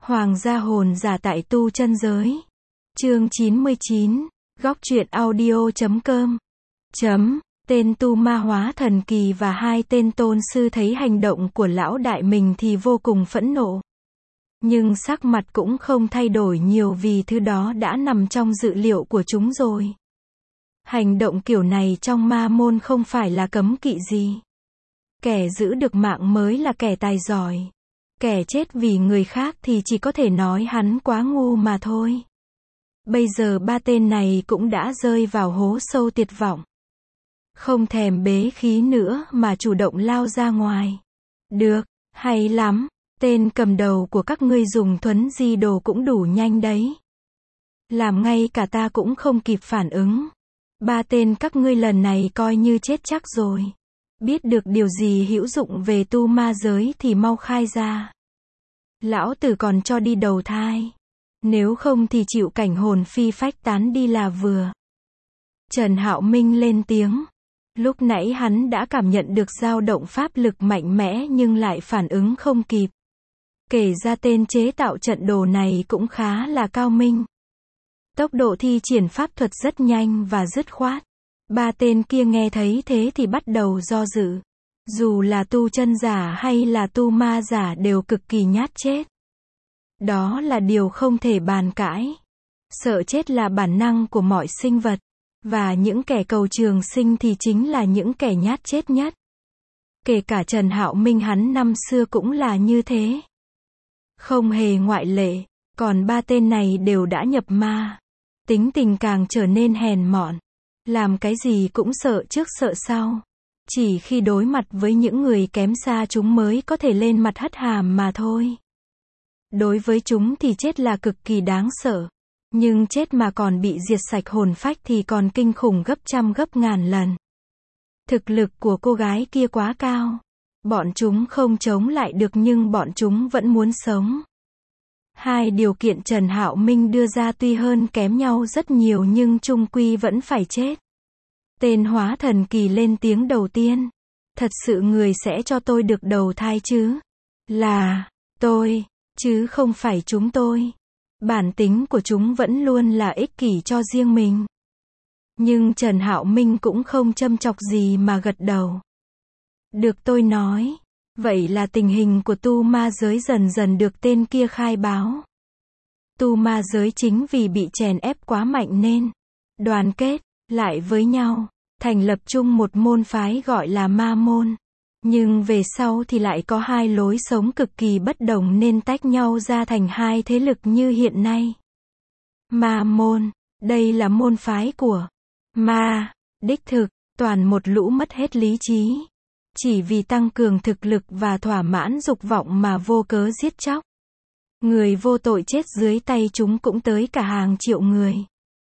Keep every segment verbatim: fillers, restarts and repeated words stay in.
Hoàng gia hồn giả tại tu chân giới. Chương chín mươi chín. Góc truyện audio chấm com. Chấm. Tên tu ma hóa thần kỳ và hai tên tôn sư thấy hành động của lão đại mình thì vô cùng phẫn nộ. Nhưng sắc mặt cũng không thay đổi nhiều vì thứ đó đã nằm trong dự liệu của chúng rồi. Hành động kiểu này trong ma môn không phải là cấm kỵ gì. Kẻ giữ được mạng mới là kẻ tài giỏi. Kẻ chết vì người khác thì chỉ có thể nói hắn quá ngu mà thôi. Bây giờ ba tên này cũng đã rơi vào hố sâu tuyệt vọng. Không thèm bế khí nữa mà chủ động lao ra ngoài. Được, hay lắm, tên cầm đầu của các ngươi dùng thuấn di đồ cũng đủ nhanh đấy. Làm ngay cả ta cũng không kịp phản ứng. Ba tên các ngươi lần này coi như chết chắc rồi. Biết được điều gì hữu dụng về tu ma giới thì mau khai ra. Lão tử còn cho đi đầu thai. Nếu không thì chịu cảnh hồn phi phách tán đi là vừa. Trần Hạo Minh lên tiếng. Lúc nãy hắn đã cảm nhận được dao động pháp lực mạnh mẽ nhưng lại phản ứng không kịp. Kể ra tên chế tạo trận đồ này cũng khá là cao minh. Tốc độ thi triển pháp thuật rất nhanh và dứt khoát. Ba tên kia nghe thấy thế thì bắt đầu do dự. Dù là tu chân giả hay là tu ma giả đều cực kỳ nhát chết. Đó là điều không thể bàn cãi. Sợ chết là bản năng của mọi sinh vật. Và những kẻ cầu trường sinh thì chính là những kẻ nhát chết nhất. Kể cả Trần Hạo Minh hắn năm xưa cũng là như thế. Không hề ngoại lệ. Còn ba tên này đều đã nhập ma. Tính tình càng trở nên hèn mọn. Làm cái gì cũng sợ trước sợ sau. Chỉ khi đối mặt với những người kém xa chúng mới có thể lên mặt hất hàm mà thôi. Đối với chúng thì chết là cực kỳ đáng sợ. Nhưng chết mà còn bị diệt sạch hồn phách thì còn kinh khủng gấp trăm gấp ngàn lần. Thực lực của cô gái kia quá cao. Bọn chúng không chống lại được nhưng bọn chúng vẫn muốn sống. Hai điều kiện Trần Hạo Minh đưa ra tuy hơn kém nhau rất nhiều nhưng chung quy vẫn phải chết. Tên hóa thần kỳ lên tiếng đầu tiên. Thật sự người sẽ cho tôi được đầu thai chứ? Là tôi, chứ không phải chúng tôi. Bản tính của chúng vẫn luôn là ích kỷ cho riêng mình. Nhưng Trần Hạo Minh cũng không châm chọc gì mà gật đầu. Được tôi nói. Vậy là tình hình của tu ma giới dần dần được tên kia khai báo. Tu ma giới chính vì bị chèn ép quá mạnh nên đoàn kết lại với nhau, thành lập chung một môn phái gọi là ma môn. Nhưng về sau thì lại có hai lối sống cực kỳ bất đồng nên tách nhau ra thành hai thế lực như hiện nay. Ma môn, đây là môn phái của ma, đích thực, toàn một lũ mất hết lý trí. Chỉ vì tăng cường thực lực và thỏa mãn dục vọng mà vô cớ giết chóc. Người vô tội chết dưới tay chúng cũng tới cả hàng triệu người.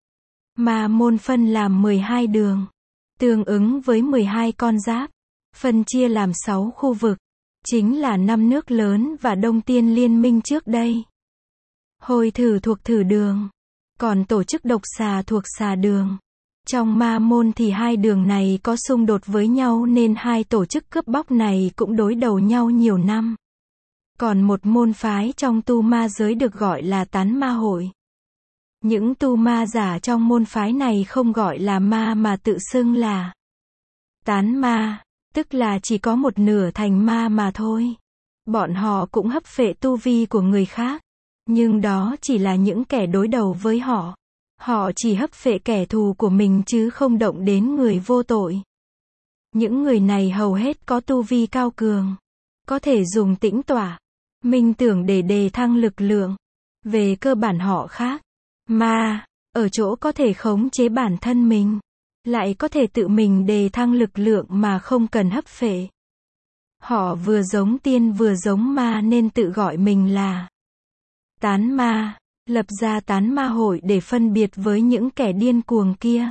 Ma môn phân làm mười hai đường, tương ứng với mười hai con giáp, phân chia làm sáu khu vực, chính là năm nước lớn và Đông Tiên Liên minh trước đây. Hồi thử thuộc thử đường, còn tổ chức độc xà thuộc xà đường. Trong ma môn thì hai đường này có xung đột với nhau nên hai tổ chức cướp bóc này cũng đối đầu nhau nhiều năm. Còn một môn phái trong tu ma giới được gọi là tán ma hội. Những tu ma giả trong môn phái này không gọi là ma mà tự xưng là tán ma, tức là chỉ có một nửa thành ma mà thôi. Bọn họ cũng hấp phệ tu vi của người khác. Nhưng đó chỉ là những kẻ đối đầu với họ. Họ chỉ hấp phệ kẻ thù của mình chứ không động đến người vô tội. Những người này hầu hết có tu vi cao cường. Có thể dùng tĩnh tọa, minh tưởng để đề thăng lực lượng. Về cơ bản họ khác. Ma, ở chỗ có thể khống chế bản thân mình. Lại có thể tự mình đề thăng lực lượng mà không cần hấp phệ. Họ vừa giống tiên vừa giống ma nên tự gọi mình là tán ma. Lập ra tán ma hội để phân biệt với những kẻ điên cuồng kia.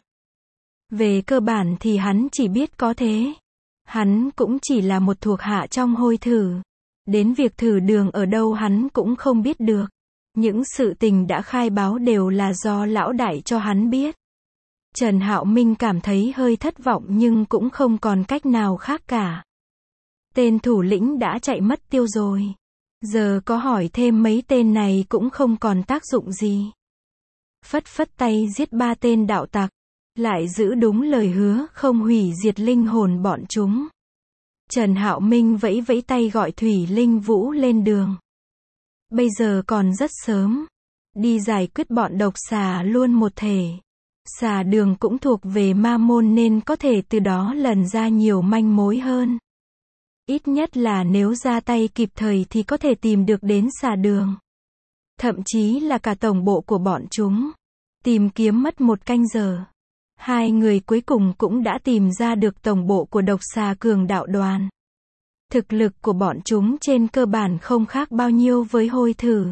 Về cơ bản thì hắn chỉ biết có thế. Hắn cũng chỉ là một thuộc hạ trong hôi thử. Đến việc thử đường ở đâu hắn cũng không biết được. Những sự tình đã khai báo đều là do lão đại cho hắn biết. Trần Hạo Minh cảm thấy hơi thất vọng nhưng cũng không còn cách nào khác cả. Tên thủ lĩnh đã chạy mất tiêu rồi. Giờ có hỏi thêm mấy tên này cũng không còn tác dụng gì. Phất phất tay giết ba tên đạo tặc, lại giữ đúng lời hứa không hủy diệt linh hồn bọn chúng. Trần Hạo Minh vẫy vẫy tay gọi Thủy Linh Vũ lên đường. Bây giờ còn rất sớm. Đi giải quyết bọn độc xà luôn một thể. Xà đường cũng thuộc về ma môn nên có thể từ đó lần ra nhiều manh mối hơn. Ít nhất là nếu ra tay kịp thời thì có thể tìm được đến xà đường. Thậm chí là cả tổng bộ của bọn chúng. Tìm kiếm mất một canh giờ. Hai người cuối cùng cũng đã tìm ra được tổng bộ của độc xà cường đạo đoàn. Thực lực của bọn chúng trên cơ bản không khác bao nhiêu với hôi thử.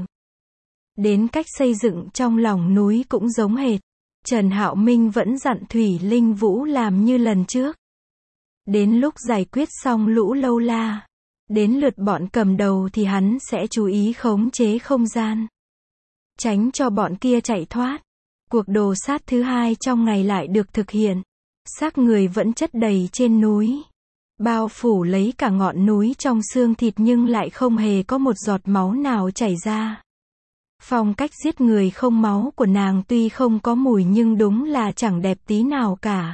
Đến cách xây dựng trong lòng núi cũng giống hệt. Trần Hạo Minh vẫn dặn Thủy Linh Vũ làm như lần trước. Đến lúc giải quyết xong lũ lâu la, đến lượt bọn cầm đầu thì hắn sẽ chú ý khống chế không gian. Tránh cho bọn kia chạy thoát. Cuộc đồ sát thứ hai trong ngày lại được thực hiện. Xác người vẫn chất đầy trên núi. Bao phủ lấy cả ngọn núi trong xương thịt nhưng lại không hề có một giọt máu nào chảy ra. Phong cách giết người không máu của nàng tuy không có mùi nhưng đúng là chẳng đẹp tí nào cả.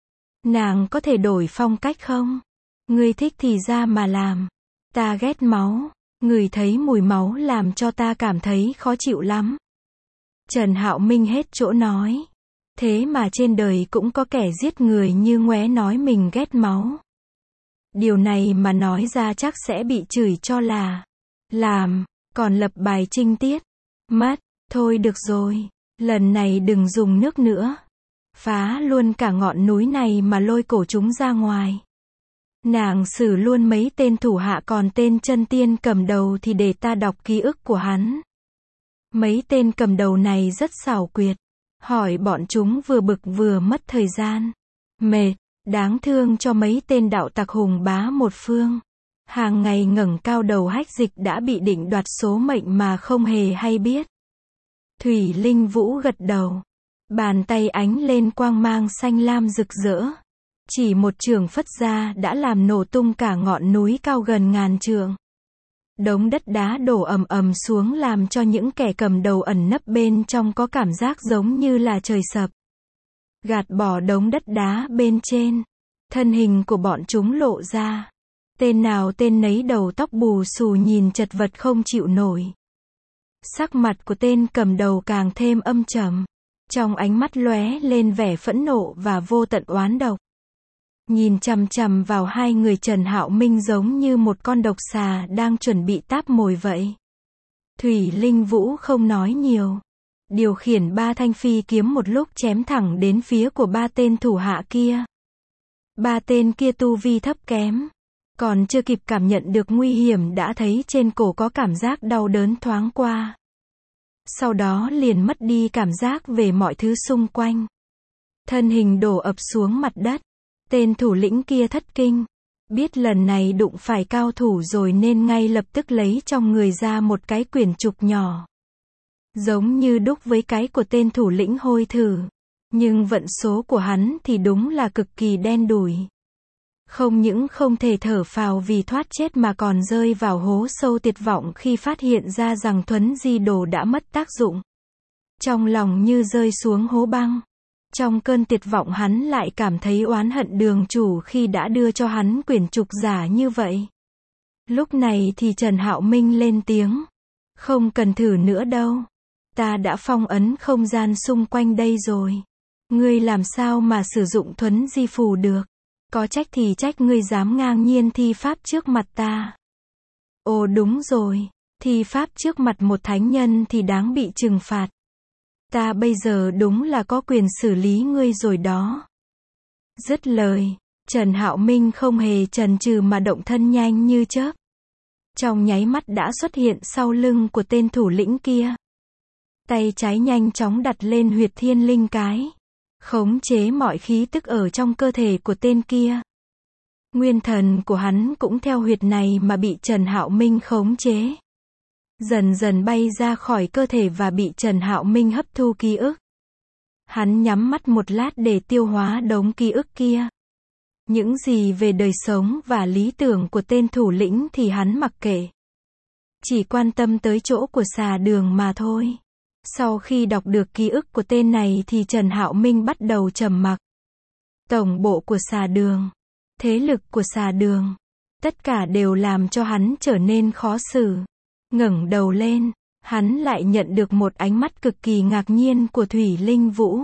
Nàng có thể đổi phong cách không? Ngươi thích thì ra mà làm. Ta ghét máu. Người thấy mùi máu làm cho ta cảm thấy khó chịu lắm. Trần Hạo Minh hết chỗ nói. Thế mà trên đời cũng có kẻ giết người như ngoé nói mình ghét máu. Điều này mà nói ra chắc sẽ bị chửi cho là làm, còn lập bài trinh tiết. Mất, thôi được rồi, lần này đừng dùng nước nữa. Phá luôn cả ngọn núi này mà lôi cổ chúng ra ngoài. Nàng xử luôn mấy tên thủ hạ còn tên chân tiên cầm đầu thì để ta đọc ký ức của hắn. Mấy tên cầm đầu này rất xảo quyệt. Hỏi bọn chúng vừa bực vừa mất thời gian. Mệt, đáng thương cho mấy tên đạo tặc hùng bá một phương. Hàng ngày ngẩng cao đầu hách dịch đã bị định đoạt số mệnh mà không hề hay biết. Thủy Linh Vũ gật đầu. Bàn tay ánh lên quang mang xanh lam rực rỡ. Chỉ một chưởng phất ra đã làm nổ tung cả ngọn núi cao gần ngàn trượng. Đống đất đá đổ ầm ầm xuống làm cho những kẻ cầm đầu ẩn nấp bên trong có cảm giác giống như là trời sập. Gạt bỏ đống đất đá bên trên. Thân hình của bọn chúng lộ ra. Tên nào tên nấy đầu tóc bù xù nhìn chật vật không chịu nổi. Sắc mặt của tên cầm đầu càng thêm âm trầm. Trong ánh mắt lóe lên vẻ phẫn nộ và vô tận oán độc. Nhìn chằm chằm vào hai người Trần Hạo Minh giống như một con độc xà đang chuẩn bị táp mồi vậy. Thủy Linh Vũ không nói nhiều. Điều khiển ba thanh phi kiếm một lúc chém thẳng đến phía của ba tên thủ hạ kia. Ba tên kia tu vi thấp kém. Còn chưa kịp cảm nhận được nguy hiểm đã thấy trên cổ có cảm giác đau đớn thoáng qua. Sau đó liền mất đi cảm giác về mọi thứ xung quanh. Thân hình đổ ập xuống mặt đất. Tên thủ lĩnh kia thất kinh. Biết lần này đụng phải cao thủ rồi nên ngay lập tức lấy trong người ra một cái quyển trục nhỏ. Giống như đúc với cái của tên thủ lĩnh hôi thử. Nhưng vận số của hắn thì đúng là cực kỳ đen đủi. Không những không thể thở phào vì thoát chết mà còn rơi vào hố sâu tuyệt vọng khi phát hiện ra rằng thuấn di đồ đã mất tác dụng. Trong lòng như rơi xuống hố băng. Trong cơn tuyệt vọng hắn lại cảm thấy oán hận đường chủ khi đã đưa cho hắn quyển trục giả như vậy. Lúc này thì Trần Hạo Minh lên tiếng. Không cần thử nữa đâu. Ta đã phong ấn không gian xung quanh đây rồi. Ngươi làm sao mà sử dụng thuấn di phù được. Có trách thì trách ngươi dám ngang nhiên thi pháp trước mặt ta. Ồ đúng rồi. Thi pháp trước mặt một thánh nhân thì đáng bị trừng phạt. Ta bây giờ đúng là có quyền xử lý ngươi rồi đó. Dứt lời, Trần Hạo Minh không hề chần chừ mà động thân nhanh như chớp. Trong nháy mắt đã xuất hiện sau lưng của tên thủ lĩnh kia. Tay trái nhanh chóng đặt lên huyệt thiên linh cái. Khống chế mọi khí tức ở trong cơ thể của tên kia. Nguyên thần của hắn cũng theo huyệt này mà bị Trần Hạo Minh khống chế. Dần dần bay ra khỏi cơ thể và bị Trần Hạo Minh hấp thu ký ức. Hắn nhắm mắt một lát để tiêu hóa đống ký ức kia. Những gì về đời sống và lý tưởng của tên thủ lĩnh thì hắn mặc kệ. chỉ quan tâm tới chỗ của xà đường mà thôi. Sau khi đọc được ký ức của tên này thì Trần Hạo Minh bắt đầu trầm mặc. Tổng bộ của xà đường, thế lực của xà đường, tất cả đều làm cho hắn trở nên khó xử. Ngẩng đầu lên, hắn lại nhận được một ánh mắt cực kỳ ngạc nhiên của Thủy Linh Vũ.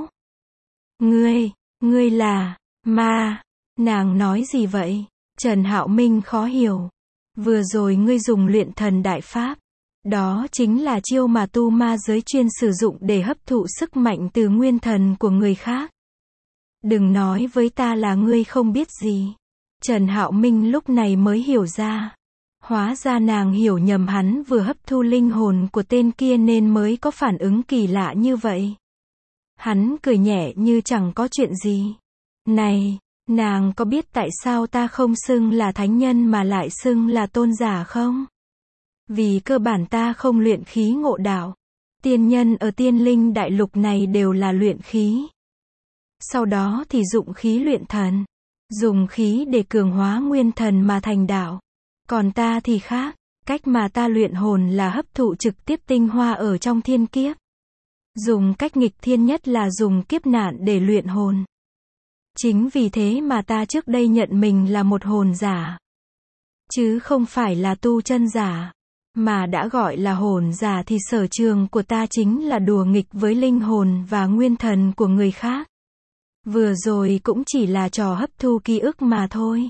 Ngươi, ngươi là, ma, nàng nói gì vậy? Trần Hạo Minh khó hiểu. Vừa rồi ngươi dùng luyện thần đại pháp. Đó chính là chiêu mà tu ma giới chuyên sử dụng để hấp thụ sức mạnh từ nguyên thần của người khác. Đừng nói với ta là ngươi không biết gì. Trần Hạo Minh lúc này mới hiểu ra. Hóa ra nàng hiểu nhầm hắn vừa hấp thu linh hồn của tên kia nên mới có phản ứng kỳ lạ như vậy. Hắn cười nhẹ như chẳng có chuyện gì. Này, nàng có biết tại sao ta không xưng là thánh nhân mà lại xưng là tôn giả không? Vì cơ bản ta không luyện khí ngộ đạo. Tiên nhân ở tiên linh đại lục này đều là luyện khí. Sau đó thì dụng khí luyện thần. Dùng khí để cường hóa nguyên thần mà thành đạo. Còn ta thì khác. Cách mà ta luyện hồn là hấp thụ trực tiếp tinh hoa ở trong thiên kiếp. Dùng cách nghịch thiên nhất là dùng kiếp nạn để luyện hồn. Chính vì thế mà ta trước đây nhận mình là một hồn giả. Chứ không phải là tu chân giả. Mà đã gọi là hồn giả thì sở trường của ta chính là đùa nghịch với linh hồn và nguyên thần của người khác. Vừa rồi cũng chỉ là trò hấp thu ký ức mà thôi.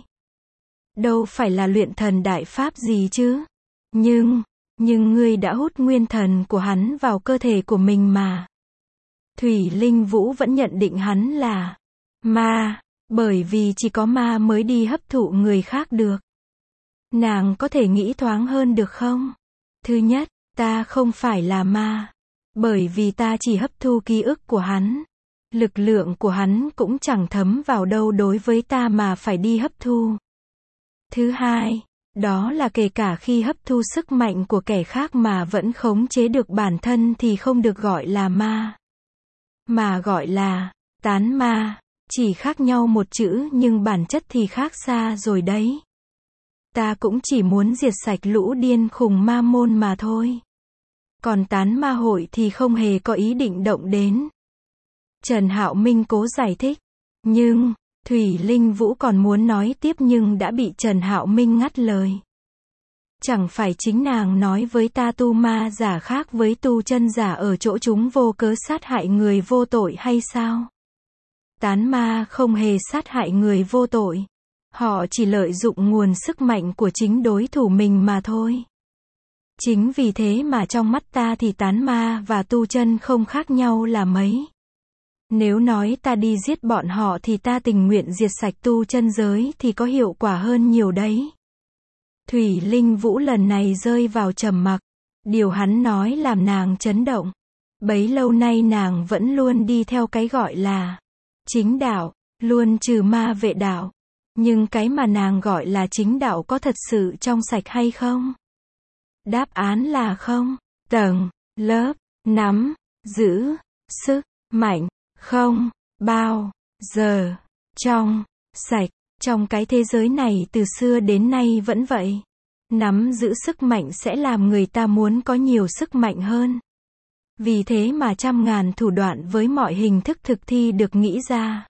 Đâu phải là luyện thần đại pháp gì chứ. Nhưng, nhưng ngươi đã hút nguyên thần của hắn vào cơ thể của mình mà. Thủy Linh Vũ vẫn nhận định hắn là ma, bởi vì chỉ có ma mới đi hấp thụ người khác được. Nàng có thể nghĩ thoáng hơn được không? Thứ nhất, ta không phải là ma. Bởi vì ta chỉ hấp thu ký ức của hắn. Lực lượng của hắn cũng chẳng thấm vào đâu đối với ta mà phải đi hấp thu. Thứ hai, đó là kể cả khi hấp thu sức mạnh của kẻ khác mà vẫn khống chế được bản thân thì không được gọi là ma. Mà gọi là tán ma. Chỉ khác nhau một chữ nhưng bản chất thì khác xa rồi đấy. Ta cũng chỉ muốn diệt sạch lũ điên khùng ma môn mà thôi. Còn tán ma hội thì không hề có ý định động đến. Trần Hạo Minh cố giải thích. Nhưng, Thủy Linh Vũ còn muốn nói tiếp nhưng đã bị Trần Hạo Minh ngắt lời. Chẳng phải chính nàng nói với ta tu ma giả khác với tu chân giả ở chỗ chúng vô cớ sát hại người vô tội hay sao? Tán ma không hề sát hại người vô tội. Họ chỉ lợi dụng nguồn sức mạnh của chính đối thủ mình mà thôi. Chính vì thế mà trong mắt ta thì tán ma và tu chân không khác nhau là mấy. Nếu nói ta đi giết bọn họ thì ta tình nguyện diệt sạch tu chân giới thì có hiệu quả hơn nhiều đấy. Thủy Linh Vũ lần này rơi vào trầm mặc. Điều hắn nói làm nàng chấn động. Bấy lâu nay nàng vẫn luôn đi theo cái gọi là chính đạo, luôn trừ ma vệ đạo. Nhưng cái mà nàng gọi là chính đạo có thật sự trong sạch hay không? Đáp án là không. Tầng, lớp, nắm, giữ, sức, mạnh, không, bao, giờ, trong, sạch. Trong cái thế giới này từ xưa đến nay vẫn vậy. Nắm giữ sức mạnh sẽ làm người ta muốn có nhiều sức mạnh hơn. Vì thế mà trăm ngàn thủ đoạn với mọi hình thức thực thi được nghĩ ra.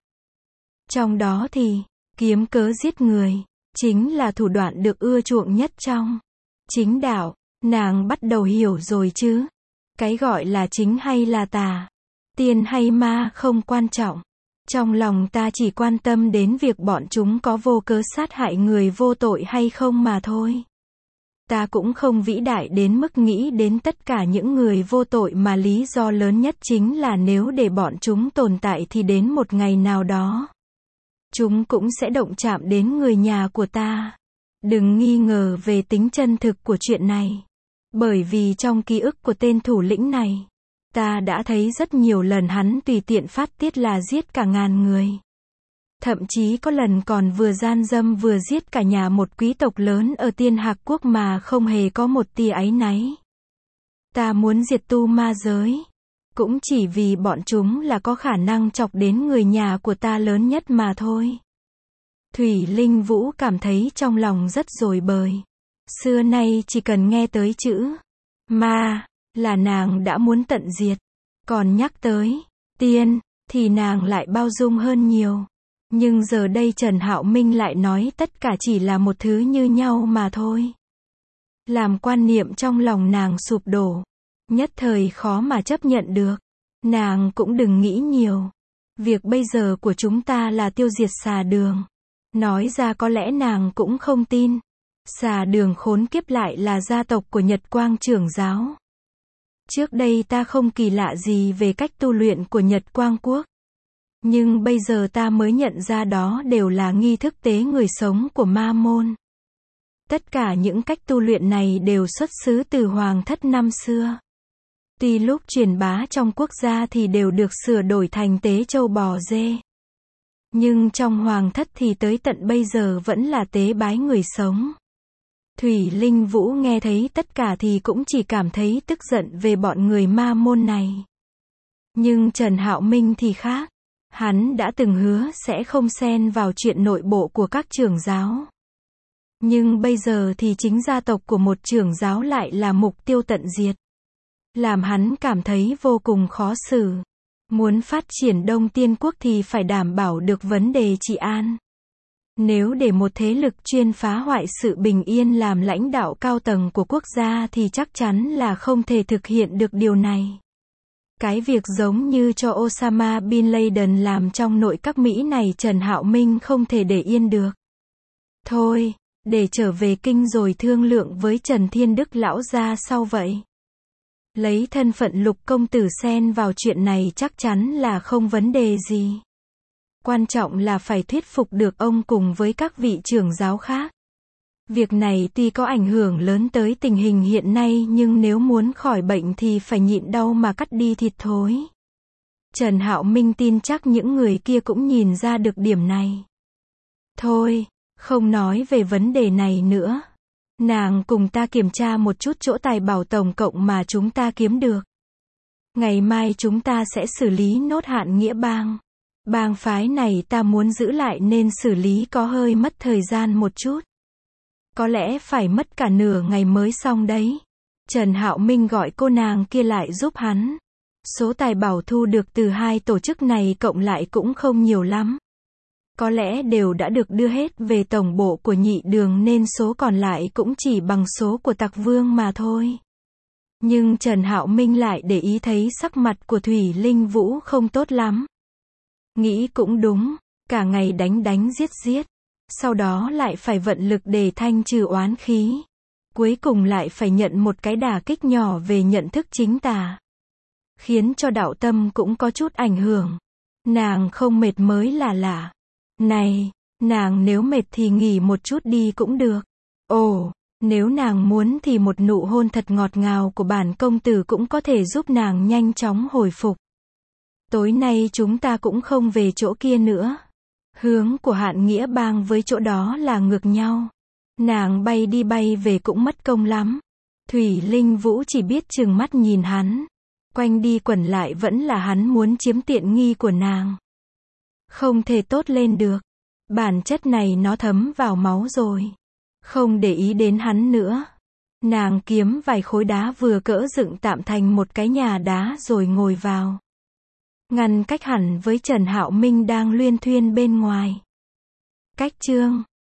Trong đó thì, kiếm cớ giết người, chính là thủ đoạn được ưa chuộng nhất trong chính đạo. Nàng bắt đầu hiểu rồi chứ. Cái gọi là chính hay là tà, tiên hay ma không quan trọng. Trong lòng ta chỉ quan tâm đến việc bọn chúng có vô cớ sát hại người vô tội hay không mà thôi. Ta cũng không vĩ đại đến mức nghĩ đến tất cả những người vô tội mà lý do lớn nhất chính là nếu để bọn chúng tồn tại thì đến một ngày nào đó chúng cũng sẽ động chạm đến người nhà của ta. Đừng nghi ngờ về tính chân thực của chuyện này. Bởi vì trong ký ức của tên thủ lĩnh này, ta đã thấy rất nhiều lần hắn tùy tiện phát tiết là giết cả ngàn người. Thậm chí có lần còn vừa gian dâm vừa giết cả nhà một quý tộc lớn ở Tiên Hạc Quốc mà không hề có một tia áy náy. Ta muốn diệt tu ma giới. Cũng chỉ vì bọn chúng là có khả năng chọc đến người nhà của ta lớn nhất mà thôi. Thủy Linh Vũ cảm thấy trong lòng rất rối bời. Xưa nay chỉ cần nghe tới chữ ma là nàng đã muốn tận diệt. Còn nhắc tới tiên thì nàng lại bao dung hơn nhiều. Nhưng giờ đây Trần Hạo Minh lại nói tất cả chỉ là một thứ như nhau mà thôi. Làm quan niệm trong lòng nàng sụp đổ. Nhất thời khó mà chấp nhận được. Nàng cũng đừng nghĩ nhiều. Việc bây giờ của chúng ta là tiêu diệt xà đường. Nói ra có lẽ nàng cũng không tin. Xà đường khốn kiếp lại là gia tộc của Nhật Quang trưởng giáo. Trước đây ta không kỳ lạ gì về cách tu luyện của Nhật Quang Quốc. Nhưng bây giờ ta mới nhận ra đó đều là nghi thức tế người sống của ma môn. Tất cả những cách tu luyện này đều xuất xứ từ hoàng thất năm xưa. Tuy lúc truyền bá trong quốc gia thì đều được sửa đổi thành tế trâu bò dê. Nhưng trong hoàng thất thì tới tận bây giờ vẫn là tế bái người sống. Thủy Linh Vũ nghe thấy tất cả thì cũng chỉ cảm thấy tức giận về bọn người ma môn này. Nhưng Trần Hạo Minh thì khác. Hắn đã từng hứa sẽ không xen vào chuyện nội bộ của các trưởng giáo. Nhưng bây giờ thì chính gia tộc của một trưởng giáo lại là mục tiêu tận diệt. Làm hắn cảm thấy vô cùng khó xử. Muốn phát triển Đông Tiên Quốc thì phải đảm bảo được vấn đề trị an. Nếu để một thế lực chuyên phá hoại sự bình yên làm lãnh đạo cao tầng của quốc gia thì chắc chắn là không thể thực hiện được điều này. Cái việc giống như cho Osama Bin Laden làm trong nội các Mỹ này Trần Hạo Minh không thể để yên được. Thôi, để trở về kinh rồi thương lượng với Trần Thiên Đức lão gia sau vậy. Lấy thân phận Lục công tử xen vào chuyện này chắc chắn là không vấn đề gì. Quan trọng là phải thuyết phục được ông cùng với các vị trưởng giáo khác. Việc này tuy có ảnh hưởng lớn tới tình hình hiện nay nhưng nếu muốn khỏi bệnh thì phải nhịn đau mà cắt đi thịt thối. Trần Hạo Minh tin chắc những người kia cũng nhìn ra được điểm này. Thôi, không nói về vấn đề này nữa. Nàng cùng ta kiểm tra một chút chỗ tài bảo tổng cộng mà chúng ta kiếm được. Ngày mai chúng ta sẽ xử lý nốt Hạn Nghĩa Bang. Bang phái này ta muốn giữ lại nên xử lý có hơi mất thời gian một chút. Có lẽ phải mất cả nửa ngày mới xong đấy. Trần Hạo Minh gọi cô nàng kia lại giúp hắn. Số tài bảo thu được từ hai tổ chức này cộng lại cũng không nhiều lắm. Có lẽ đều đã được đưa hết về tổng bộ của Nhị Đường nên số còn lại cũng chỉ bằng số của Tặc Vương mà thôi. Nhưng Trần Hạo Minh lại để ý thấy sắc mặt của Thủy Linh Vũ không tốt lắm. Nghĩ cũng đúng, cả ngày đánh đánh giết giết. Sau đó lại phải vận lực để thanh trừ oán khí. Cuối cùng lại phải nhận một cái đả kích nhỏ về nhận thức chính tà. Khiến cho đạo tâm cũng có chút ảnh hưởng. Nàng không mệt mới là lạ. Này, nàng nếu mệt thì nghỉ một chút đi cũng được. Ồ, nếu nàng muốn thì một nụ hôn thật ngọt ngào của bản công tử cũng có thể giúp nàng nhanh chóng hồi phục. Tối nay chúng ta cũng không về chỗ kia nữa. Hướng của Hạn Nghĩa Bang với chỗ đó là ngược nhau. Nàng bay đi bay về cũng mất công lắm. Thủy Linh Vũ chỉ biết trừng mắt nhìn hắn. Quanh đi quẩn lại vẫn là hắn muốn chiếm tiện nghi của nàng. Không thể tốt lên được. Bản chất này nó thấm vào máu rồi. Không để ý đến hắn nữa. Nàng kiếm vài khối đá vừa cỡ dựng tạm thành một cái nhà đá rồi ngồi vào. Ngăn cách hẳn với Trần Hạo Minh đang luyên thuyên bên ngoài. Cách chương